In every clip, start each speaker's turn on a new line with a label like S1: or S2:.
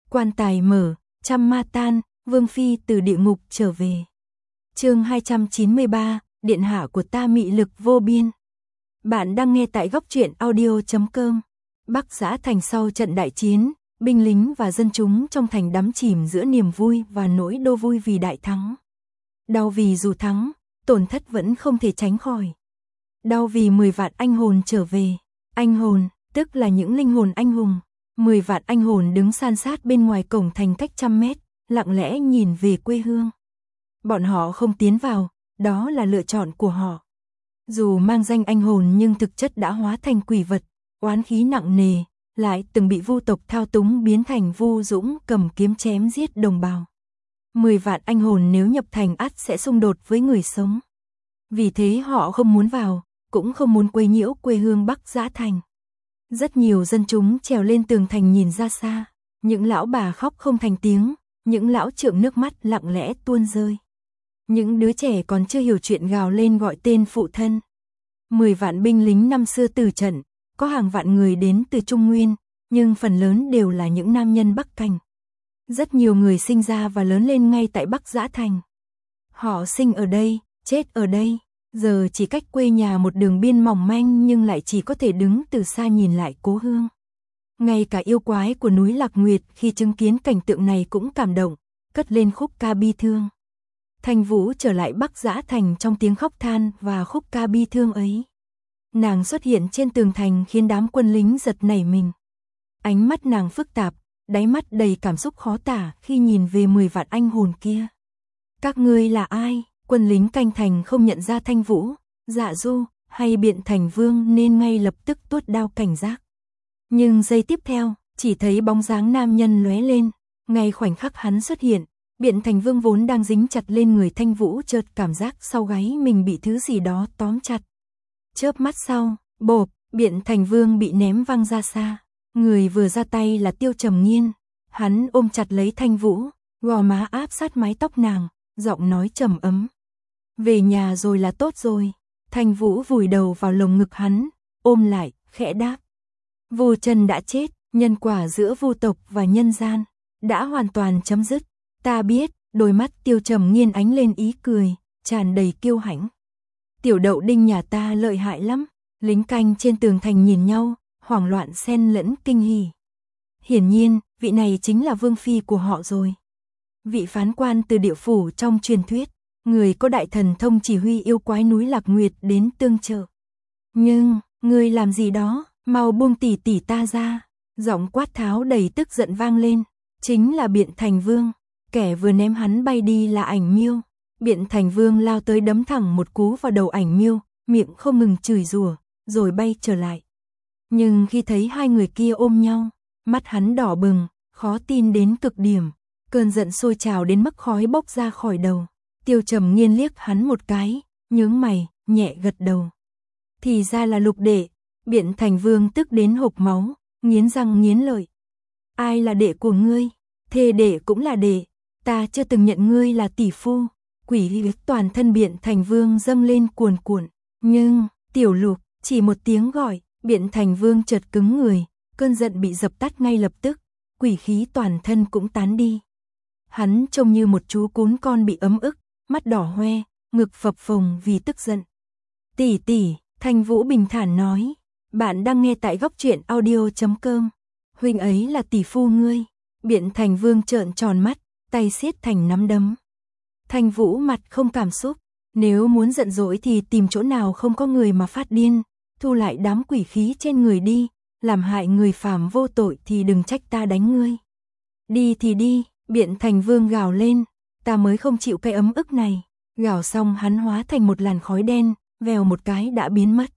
S1: Quan tài mở, trăm ma tan, Vương Phi từ địa ngục trở về. Chương 293, Điện hạ của ta mị lực vô biên. Bạn đang nghe tại góc truyện audio.com. Bắc Giã Thành sau trận đại chiến, binh lính và dân chúng trong thành đắm chìm giữa niềm vui và nỗi đau vui vì đại thắng. Đau vì dù thắng, tổn thất vẫn không thể tránh khỏi. Đau vì 10 vạn anh hồn trở về. Anh hồn, tức là những linh hồn anh hùng. 10 vạn anh hồn đứng san sát bên ngoài cổng thành cách trăm mét, lặng lẽ nhìn về quê hương. Bọn họ không tiến vào, đó là lựa chọn của họ. Dù mang danh anh hồn nhưng thực chất đã hóa thành quỷ vật, oán khí nặng nề, lại từng bị vu tộc thao túng biến thành Vu Dũng cầm kiếm chém giết đồng bào. 10 vạn anh hồn nếu nhập thành ắt sẽ xung đột với người sống. Vì thế họ không muốn vào, cũng không muốn quấy nhiễu quê hương Bắc Giã Thành. Rất nhiều dân chúng trèo lên tường thành nhìn ra xa, những lão bà khóc không thành tiếng, những lão trượng nước mắt lặng lẽ tuôn rơi. Những đứa trẻ còn chưa hiểu chuyện gào lên gọi tên phụ thân. 10 vạn binh lính năm xưa tử trận, có hàng vạn người đến từ Trung Nguyên, nhưng phần lớn đều là những nam nhân Bắc Cảnh. Rất nhiều người sinh ra và lớn lên ngay tại Bắc Giã Thành. Họ sinh ở đây, chết ở đây, giờ chỉ cách quê nhà một đường biên mỏng manh nhưng lại chỉ có thể đứng từ xa nhìn lại cố hương. Ngay cả yêu quái của núi Lạc Nguyệt khi chứng kiến cảnh tượng này cũng cảm động, cất lên khúc ca bi thương. Thanh Vũ trở lại Bắc Giã Thành trong tiếng khóc than và khúc ca bi thương ấy. Nàng xuất hiện trên tường thành khiến đám quân lính giật nảy mình. Ánh mắt nàng phức tạp, đáy mắt đầy cảm xúc khó tả khi nhìn về 10 vạn anh hồn kia. Các ngươi là ai? Quân lính canh thành không nhận ra Thanh Vũ, Dạ Du hay Biện Thành Vương nên ngay lập tức tuốt đao cảnh giác. Nhưng giây tiếp theo, chỉ thấy bóng dáng nam nhân lóe lên. Ngay khoảnh khắc hắn xuất hiện, Biện Thành Vương vốn đang dính chặt lên người Thanh Vũ chợt cảm giác sau gáy mình bị thứ gì đó tóm chặt. Chớp mắt sau, bộp, Biện Thành Vương bị ném văng ra xa. Người vừa ra tay là Tiêu Trầm Nghiên. Hắn ôm chặt lấy Thanh Vũ, gò má áp sát mái tóc nàng, giọng nói trầm ấm. Về nhà rồi là tốt rồi. Thanh Vũ vùi đầu vào lồng ngực hắn, ôm lại, khẽ đáp. Vu Trần đã chết, nhân quả giữa vu tộc và nhân gian đã hoàn toàn chấm dứt. Ta biết, đôi mắt Tiêu Trầm Nghiên ánh lên ý cười, tràn đầy kiêu hãnh. Tiểu Đậu Đinh nhà ta lợi hại lắm. Lính canh trên tường thành nhìn nhau, hoảng loạn xen lẫn kinh hỉ. Hiển nhiên, vị này chính là Vương Phi của họ rồi. Vị phán quan từ địa phủ trong truyền thuyết, người có đại thần thông chỉ huy yêu quái núi Lạc Nguyệt đến tương trợ. Nhưng, ngươi làm gì đó, mau buông tỷ tỷ ta ra. Giọng quát tháo đầy tức giận vang lên, chính là Biện Thành Vương. Kẻ vừa ném hắn bay đi là Ảnh Miêu. Biện Thành Vương lao tới đấm thẳng một cú vào đầu Ảnh Miêu, miệng không ngừng chửi rủa, rồi bay trở lại. Nhưng khi thấy hai người kia ôm nhau, mắt hắn đỏ bừng, khó tin đến cực điểm, cơn giận sôi trào đến mức khói bốc ra khỏi đầu. Tiêu Trầm Nghiên liếc hắn một cái, nhướng mày, nhẹ gật đầu. Thì ra là Lục đệ. Biện Thành Vương tức đến hộc máu, nghiến răng nghiến lợi. Ai là đệ của ngươi? Thê đệ cũng là đệ, ta chưa từng nhận ngươi là tỷ phu. Quỷ huyết toàn thân Biện Thành Vương dâng lên cuồn cuộn. Nhưng, Tiểu Lục, chỉ một tiếng gọi, Biện Thành Vương chợt cứng người, cơn giận bị dập tắt ngay lập tức, quỷ khí toàn thân cũng tán đi. Hắn trông như một chú cún con bị ấm ức, mắt đỏ hoe, ngực phập phồng vì tức giận. Tỷ tỷ, Thanh Vũ bình thản nói, bạn đang nghe tại góc truyện audio.com. Huynh ấy là tỷ phu ngươi. Biện Thành Vương trợn tròn mắt, tay siết thành nắm đấm. Thanh Vũ mặt không cảm xúc, nếu muốn giận dỗi thì tìm chỗ nào không có người mà phát điên, thu lại đám quỷ khí trên người đi, làm hại người phàm vô tội thì đừng trách ta đánh ngươi. Đi thì đi, Biện Thành Vương gào lên, ta mới không chịu cái ấm ức này. Gào xong hắn hóa thành một làn khói đen, vèo một cái đã biến mất.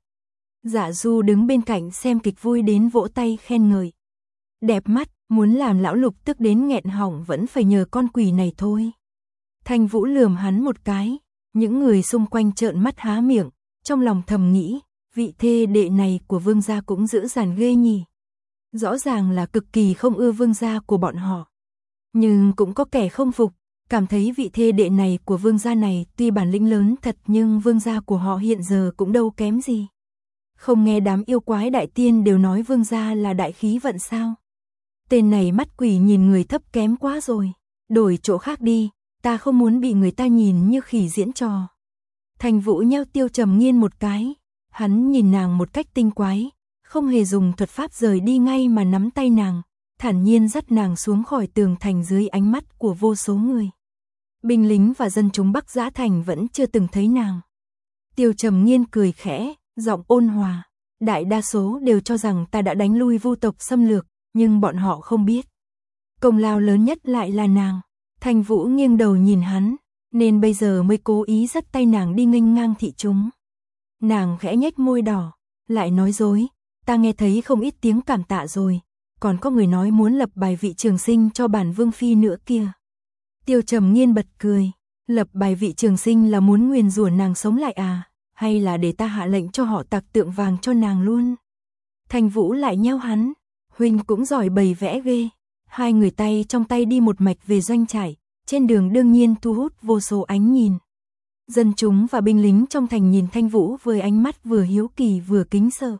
S1: Dạ Du đứng bên cạnh xem kịch vui đến vỗ tay khen ngợi. Đẹp mắt, muốn làm lão Lục tức đến nghẹn họng vẫn phải nhờ con quỷ này thôi. Thanh Vũ lườm hắn một cái, những người xung quanh trợn mắt há miệng, trong lòng thầm nghĩ, vị thê đệ này của vương gia cũng dữ dằn ghê nhỉ. Rõ ràng là cực kỳ không ưa vương gia của bọn họ. Nhưng cũng có kẻ không phục, cảm thấy vị thê đệ này của vương gia này tuy bản lĩnh lớn thật nhưng vương gia của họ hiện giờ cũng đâu kém gì. Không nghe đám yêu quái đại tiên đều nói vương gia là đại khí vận sao? Tên này mắt quỷ nhìn người thấp kém quá rồi. Đổi chỗ khác đi, ta không muốn bị người ta nhìn như khỉ diễn trò. Thành Vũ nheo Tiêu Trầm Nghiên một cái. Hắn nhìn nàng một cách tinh quái, không hề dùng thuật pháp rời đi ngay mà nắm tay nàng, thản nhiên dắt nàng xuống khỏi tường thành dưới ánh mắt của vô số người. Binh lính và dân chúng Bắc Giã Thành vẫn chưa từng thấy nàng. Tiêu Trầm Nghiên cười khẽ, giọng ôn hòa. Đại đa số đều cho rằng ta đã đánh lui Vu tộc xâm lược, nhưng bọn họ không biết. Công lao lớn nhất lại là nàng. Thành Vũ nghiêng đầu nhìn hắn, nên bây giờ mới cố ý dắt tay nàng đi nghênh ngang thị chúng. Nàng khẽ nhếch môi đỏ, lại nói dối, ta nghe thấy không ít tiếng cảm tạ rồi, còn có người nói muốn lập bài vị trường sinh cho bản vương phi nữa kia. Tiêu Trầm Nghiên bật cười, lập bài vị trường sinh là muốn nguyền rủa nàng sống lại à, hay là để ta hạ lệnh cho họ tạc tượng vàng cho nàng luôn. Thành Vũ lại nheo hắn, huynh cũng giỏi bày vẽ ghê. Hai người tay trong tay đi một mạch về doanh trại, trên đường đương nhiên thu hút vô số ánh nhìn. Dân chúng và binh lính trong thành nhìn Thanh Vũ với ánh mắt vừa hiếu kỳ vừa kính sợ.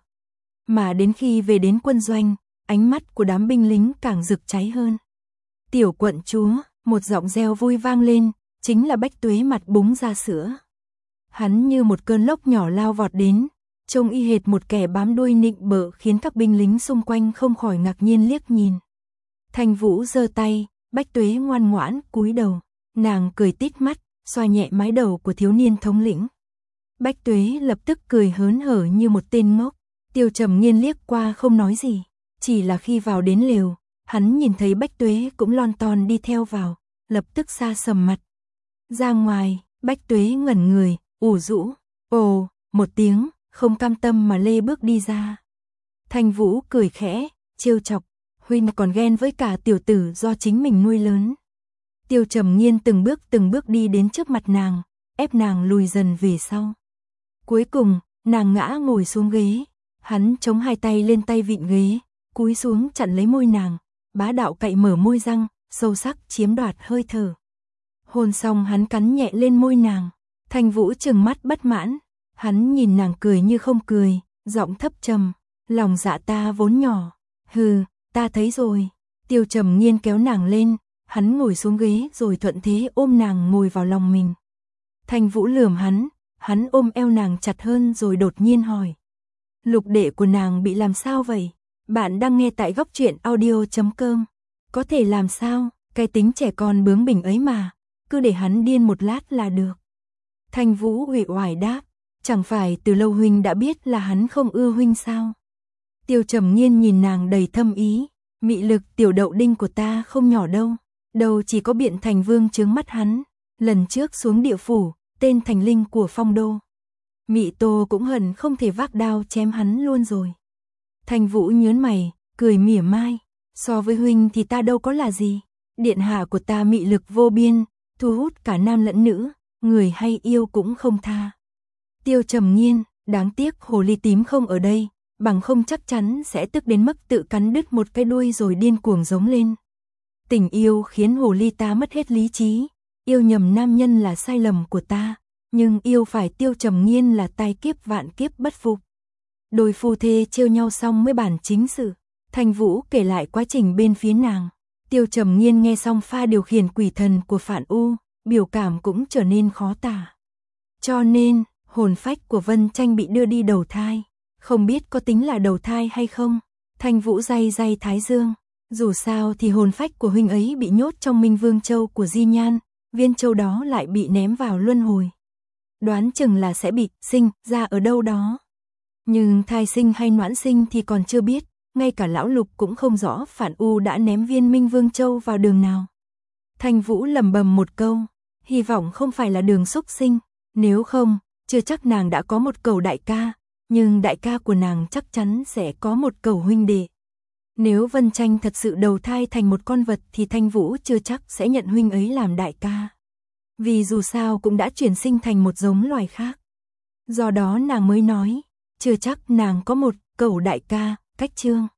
S1: Mà đến khi về đến quân doanh, ánh mắt của đám binh lính càng rực cháy hơn. Tiểu quận chúa, một giọng reo vui vang lên, chính là Bách Tuế mặt búng ra sữa. Hắn như một cơn lốc nhỏ lao vọt đến, trông y hệt một kẻ bám đuôi nịnh bợ khiến các binh lính xung quanh không khỏi ngạc nhiên liếc nhìn. Thanh Vũ giơ tay, Bách Tuế ngoan ngoãn cúi đầu, nàng cười tít mắt, xoa nhẹ mái đầu của thiếu niên thống lĩnh. Bách Tuế lập tức cười hớn hở như một tên ngốc. Tiêu Trầm Nghiên liếc qua không nói gì, chỉ là khi vào đến lều, hắn nhìn thấy Bách Tuế cũng lon ton đi theo vào, lập tức xa sầm mặt. Ra ngoài, Bách Tuế ngẩn người, ủ rũ, ồ, một tiếng, không cam tâm mà lê bước đi ra. Thanh Vũ cười khẽ, trêu chọc, huynh còn ghen với cả tiểu tử do chính mình nuôi lớn. Tiêu Trầm Nghiên từng bước đi đến trước mặt nàng, ép nàng lùi dần về sau. Cuối cùng, nàng ngã ngồi xuống ghế, hắn chống hai tay lên tay vịn ghế, cúi xuống chặn lấy môi nàng, bá đạo cạy mở môi răng, sâu sắc chiếm đoạt hơi thở. Hôn xong hắn cắn nhẹ lên môi nàng, Thanh Vũ trừng mắt bất mãn, hắn nhìn nàng cười như không cười, giọng thấp trầm, lòng dạ ta vốn nhỏ, hừ, ta thấy rồi. Tiêu Trầm Nghiên kéo nàng lên, hắn ngồi xuống ghế rồi thuận thế ôm nàng ngồi vào lòng mình. Thanh Vũ lườm hắn ôm eo nàng chặt hơn rồi đột nhiên hỏi. Lục đệ của nàng bị làm sao vậy? Bạn đang nghe tại góc truyện audio.com. Có thể làm sao, cái tính trẻ con bướng bỉnh ấy mà, cứ để hắn điên một lát là được. Thanh Vũ uể oải đáp, chẳng phải từ lâu huynh đã biết là hắn không ưa huynh sao? Tiêu Trầm Nghiên nhìn nàng đầy thâm ý, mị lực tiểu đậu đinh của ta không nhỏ đâu, đâu chỉ có Biện Thành Vương chướng mắt hắn, lần trước xuống địa phủ, tên thành linh của Phong Đô. Mị Tô cũng hận không thể vác đao chém hắn luôn rồi. Thanh Vũ nhớn mày, cười mỉa mai, so với huynh thì ta đâu có là gì, điện hạ của ta mị lực vô biên, thu hút cả nam lẫn nữ, người hay yêu cũng không tha. Tiêu Trầm Nghiên, đáng tiếc hồ ly tím không ở đây, bằng không chắc chắn sẽ tức đến mức tự cắn đứt một cái đuôi rồi điên cuồng giống lên. Tình yêu khiến hồ ly ta mất hết lý trí, yêu nhầm nam nhân là sai lầm của ta, nhưng yêu phải Tiêu Trầm Nghiên là tai kiếp vạn kiếp bất phục. Đôi phu thê trêu nhau xong mới bàn chính sự, Thanh Vũ kể lại quá trình bên phía nàng. Tiêu Trầm Nghiên nghe xong pha điều khiển quỷ thần của Phản U, biểu cảm cũng trở nên khó tả. Cho nên, hồn phách của Vân Tranh bị đưa đi đầu thai, không biết có tính là đầu thai hay không. Thanh Vũ day day thái dương, dù sao thì hồn phách của huynh ấy bị nhốt trong Minh Vương Châu của Di Nhan, viên châu đó lại bị ném vào luân hồi. Đoán chừng là sẽ bị sinh ra ở đâu đó. Nhưng thai sinh hay noãn sinh thì còn chưa biết, ngay cả lão Lục cũng không rõ Phản U đã ném viên Minh Vương Châu vào đường nào. Thanh Vũ lẩm bẩm một câu, hy vọng không phải là đường xúc sinh, nếu không, chưa chắc nàng đã có một cẩu đại ca, nhưng đại ca của nàng chắc chắn sẽ có một cẩu huynh đệ. Nếu Vân Tranh thật sự đầu thai thành một con vật thì Thanh Vũ chưa chắc sẽ nhận huynh ấy làm đại ca. Vì dù sao cũng đã chuyển sinh thành một giống loài khác. Do đó nàng mới nói, chưa chắc nàng có một cẩu đại ca, cách chương.